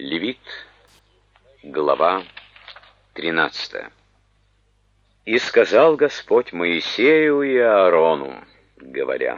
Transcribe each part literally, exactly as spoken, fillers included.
Левит, глава тринадцатая. «И сказал Господь Моисею и Аарону, говоря: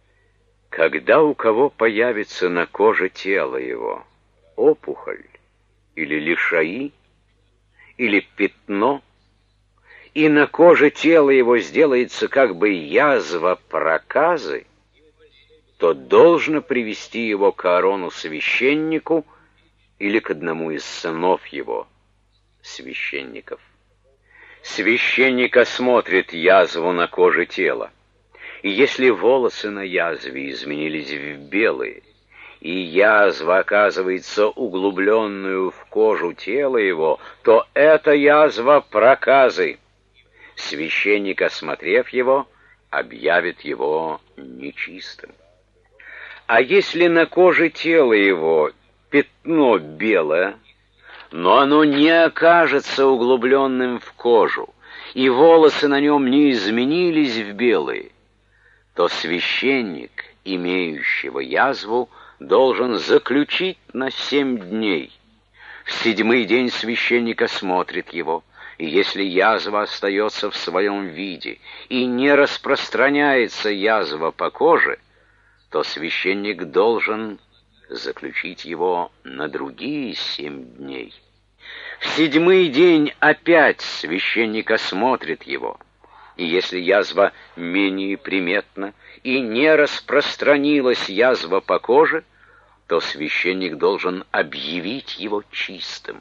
когда у кого появится на коже тела его опухоль, или лишаи, или пятно, и на коже тела его сделается как бы язва проказы, то должно привести его к Аарону священнику или к одному из сынов его, священников. Священник осмотрит язву на коже тела, и если волосы на язве изменились в белые, и язва оказывается углубленную в кожу тела его, то это язва проказы. Священник, осмотрев его, объявит его нечистым. А если на коже тела его пятно белое, но оно не окажется углубленным в кожу, и волосы на нем не изменились в белые, то священник, имеющего язву, должен заключить на семь дней. В седьмой день священник осмотрит его, и если язва остается в своем виде и не распространяется язва по коже, то священник должен заключить его на другие семь дней. В седьмой день опять священник осмотрит его, и если язва менее приметна и не распространилась язва по коже, то священник должен объявить его чистым.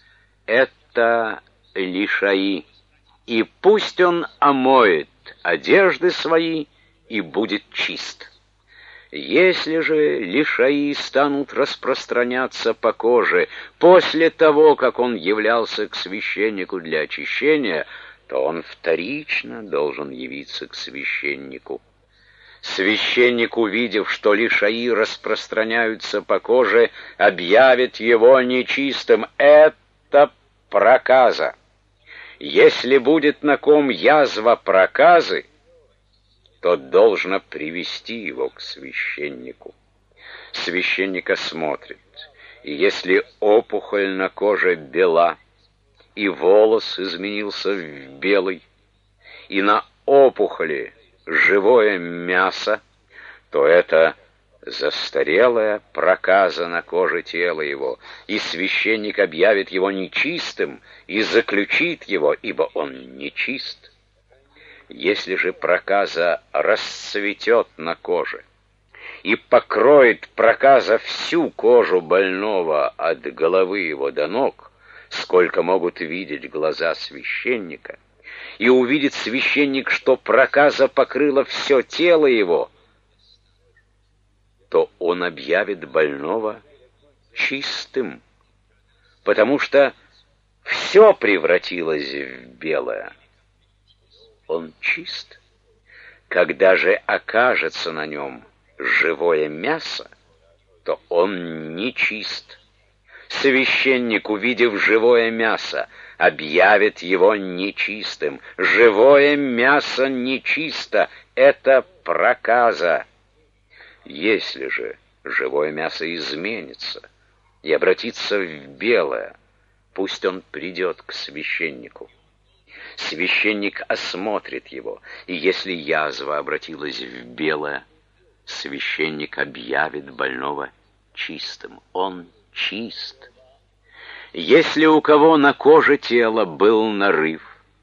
Это лишаи, и пусть он омоет одежды свои и будет чист. Если же лишаи станут распространяться по коже после того, как он являлся к священнику для очищения, то он вторично должен явиться к священнику. Священник, увидев, что лишаи распространяются по коже, объявит его нечистым. Это проказа. Если будет на ком язва проказы, то должно привести его к священнику. Священник осмотрит, и если опухоль на коже бела, и волос изменился в белый, и на опухоли живое мясо, то это застарелая проказа на коже тела его, и священник объявит его нечистым и заключит его, ибо он нечист. Если же проказа расцветет на коже и покроет проказа всю кожу больного от головы его до ног, сколько могут видеть глаза священника, и увидит священник, что проказа покрыла все тело его, то он объявит больного чистым, потому что все превратилось в белое. Он чист. Когда же окажется на нем живое мясо, то он нечист. Священник, увидев живое мясо, объявит его нечистым. Живое мясо нечисто, это проказа. Если же живое мясо изменится и обратится в белое, пусть он придет к священнику. Священник осмотрит его, и если язва обратилась в белое, священник объявит больного чистым. Он чист. Если у кого на коже тела был нарыв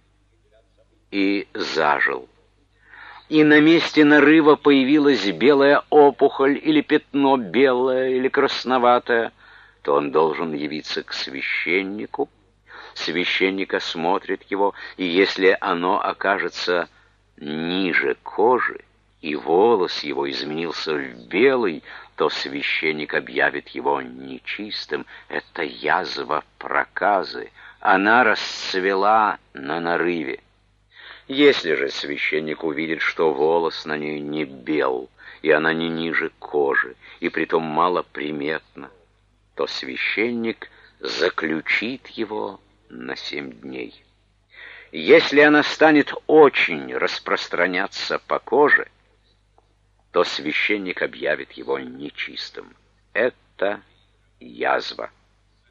и зажил, и на месте нарыва появилась белая опухоль или пятно белое или красноватое, то он должен явиться к священнику. Священник осмотрит его, и если оно окажется ниже кожи, и волос его изменился в белый, то священник объявит его нечистым. Это язва проказы, она расцвела на нарыве. Если же священник увидит, что волос на ней не бел, и она не ниже кожи, и притом мало приметна, то священник заключит его на семь дней. Если она станет очень распространяться по коже, то священник объявит его нечистым. Это язва.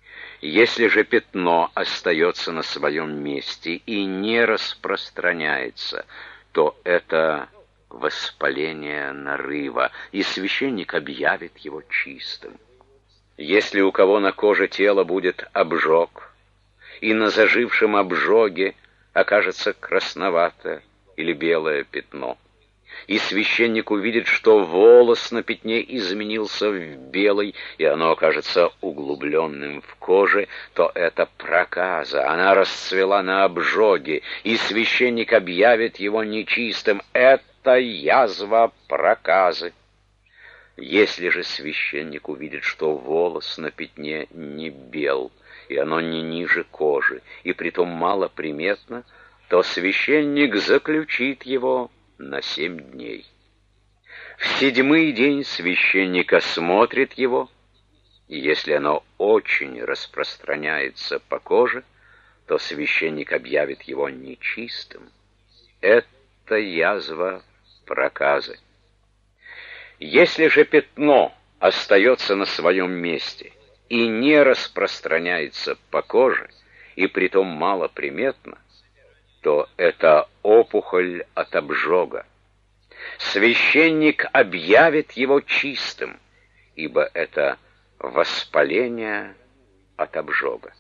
Если же пятно остается на своем месте и не распространяется, то это воспаление нарыва, и священник объявит его чистым. Если у кого на коже тела будет обжог, и на зажившем обжоге окажется красноватое или белое пятно, и священник увидит, что волос на пятне изменился в белый, и оно окажется углубленным в коже, то это проказа, она расцвела на обжоге, и священник объявит его нечистым. Это язва проказы. Если же священник увидит, что волос на пятне не бел, и оно не ниже кожи, и притом малоприметно, то священник заключит его на семь дней. В седьмой день священник осмотрит его, и если оно очень распространяется по коже, то священник объявит его нечистым. Это язва проказы. Если же пятно остается на своем месте и не распространяется по коже, и притом малоприметно, то это опухоль от обжога. Священник объявит его чистым, ибо это воспаление от обжога.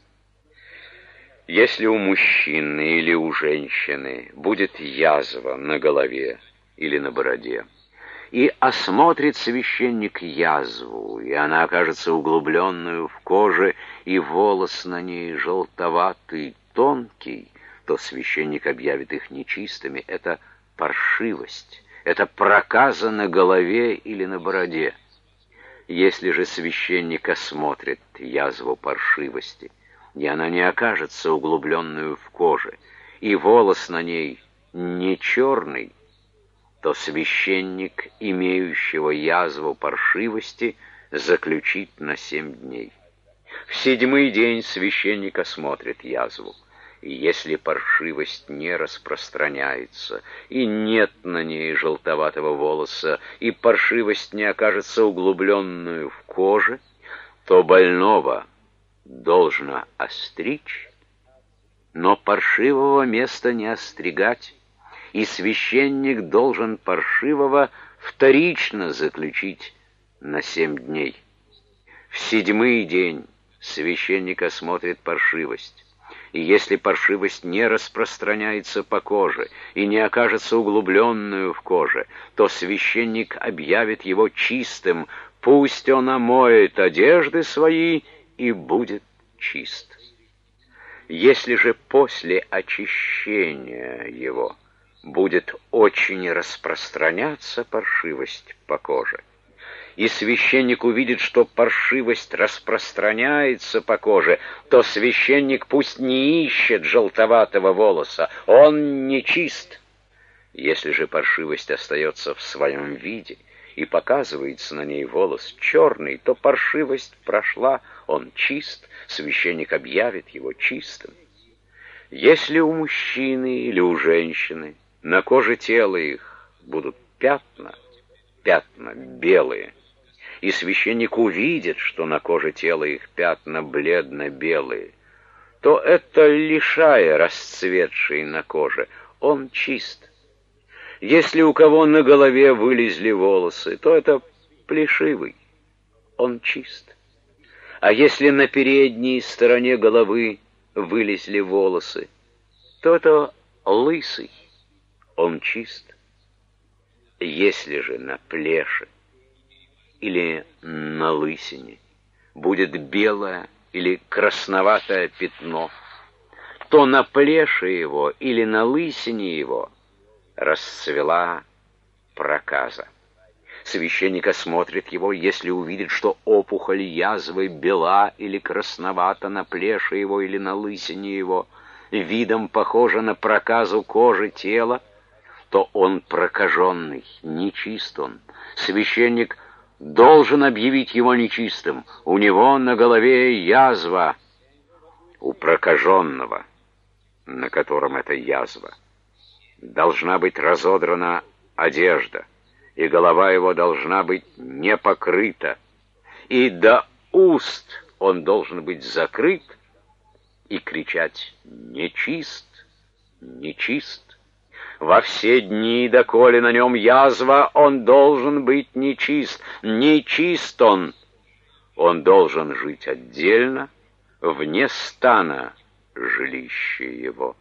Если у мужчины или у женщины будет язва на голове или на бороде, и осмотрит священник язву, и она окажется углубленную в коже, и волос на ней желтоватый, тонкий, то священник объявит их нечистыми. Это паршивость, это проказа на голове или на бороде. Если же священник осмотрит язву паршивости, и она не окажется углубленную в коже, и волос на ней не черный, то священник, имеющего язву паршивости, заключит на семь дней. В седьмой день священник осмотрит язву, и если паршивость не распространяется, и нет на ней желтоватого волоса, и паршивость не окажется углубленную в коже, то больного должно остричь, но паршивого места не остригать, и священник должен паршивого вторично заключить на семь дней. В седьмой день священник осмотрит паршивость, и если паршивость не распространяется по коже и не окажется углубленную в коже, то священник объявит его чистым, пусть он омоет одежды свои и будет чист. Если же после очищения его будет очень распространяться паршивость по коже, и священник увидит, что паршивость распространяется по коже, то священник пусть не ищет желтоватого волоса, он не чист. Если же паршивость остается в своем виде и показывается на ней волос черный, то паршивость прошла, он чист, священник объявит его чистым. Если у мужчины или у женщины на коже тела их будут пятна, пятна белые, и священник увидит, что на коже тела их пятна бледно-белые, то это лишая расцветший на коже, он чист. Если у кого на голове вылезли волосы, то это плешивый, он чист. А если на передней стороне головы вылезли волосы, то это лысый, он чист. Если же на плеше или на лысине будет белое или красноватое пятно, то на плеше его или на лысине его расцвела проказа. Священник осмотрит его, если увидит, что опухоль язвы бела или красновата на плеше его или на лысине его, видом похожа на проказу кожи тела, то он прокаженный, нечист он. Священник должен объявить его нечистым. У него на голове язва. У прокаженного, на котором эта язва, должна быть разодрана одежда, и голова его должна быть не покрыта, и до уст он должен быть закрыт, и кричать «Нечист! Нечист!». Во все дни, доколе на нем язва, он должен быть нечист. Нечист он. Он должен жить отдельно, вне стана жилища его.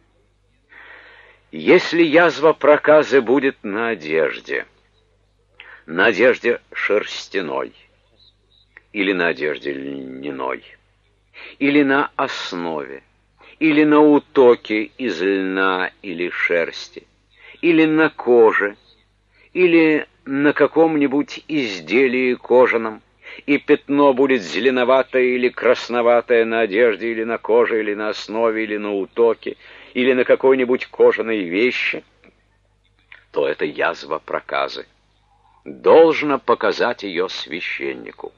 Если язва проказы будет на одежде, на одежде шерстяной, или на одежде льняной, или на основе, или на утоке из льна или шерсти, или на коже, или на каком-нибудь изделии кожаном, и пятно будет зеленоватое или красноватое на одежде, или на коже, или на основе, или на утоке, или на какой-нибудь кожаной вещи, то это язва проказы. Должно показать ее священнику.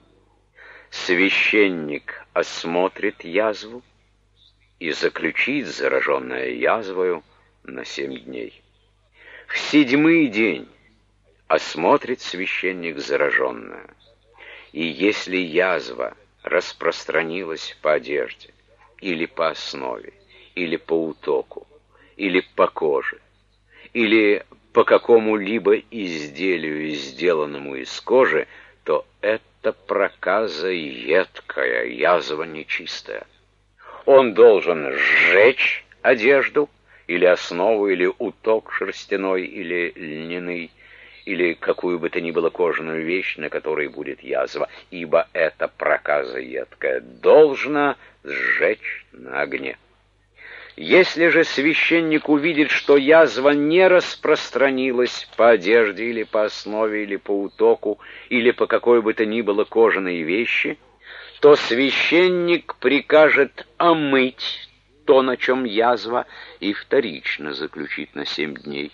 Священник осмотрит язву и заключит зараженное язвою на семь дней. В седьмой день осмотрит священник зараженное, и если язва распространилась по одежде, или по основе, или по утоку, или по коже, или по какому-либо изделию, сделанному из кожи, то это проказа едкая, язва нечистая. Он должен сжечь одежду, или основу, или уток шерстяной, или льняный, или какую бы то ни было кожаную вещь, на которой будет язва, ибо это проказа едкая, должна сжечь на огне. Если же священник увидит, что язва не распространилась по одежде, или по основе, или по утоку, или по какой бы то ни было кожаной вещи, то священник прикажет омыть то, на чем язва, и вторично заключить на семь дней.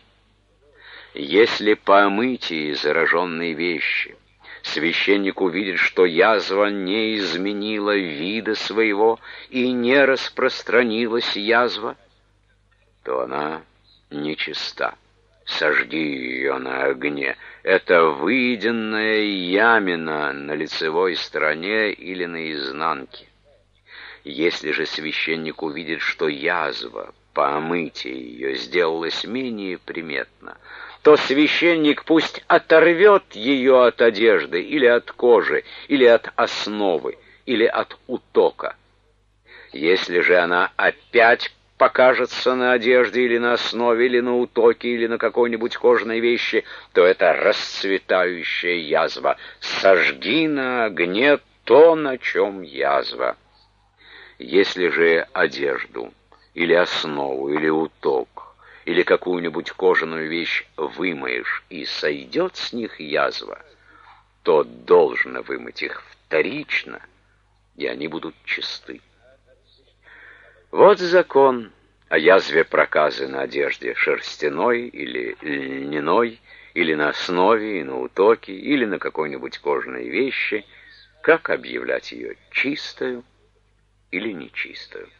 Если по омытии зараженной вещи священник увидит, что язва не изменила вида своего и не распространилась язва, то она нечиста. Сожги ее на огне. Это выеденная ямина на лицевой стороне или на изнанке. Если же священник увидит, что язва по омытии ее сделалась менее приметна, то священник пусть оторвет ее от одежды, или от кожи, или от основы, или от утока. Если же она опять покажется на одежде, или на основе, или на утоке, или на какой-нибудь кожаной вещи, то это расцветающая язва. Сожги на огне то, на чем язва. Если же одежду, или основу, или уток, или какую-нибудь кожаную вещь вымоешь, и сойдет с них язва, то должно вымыть их вторично, и они будут чисты. Вот закон о язве проказы на одежде шерстяной или льняной, или на основе и на утоке, или на какой-нибудь кожаной вещи, как объявлять ее чистою или нечистою.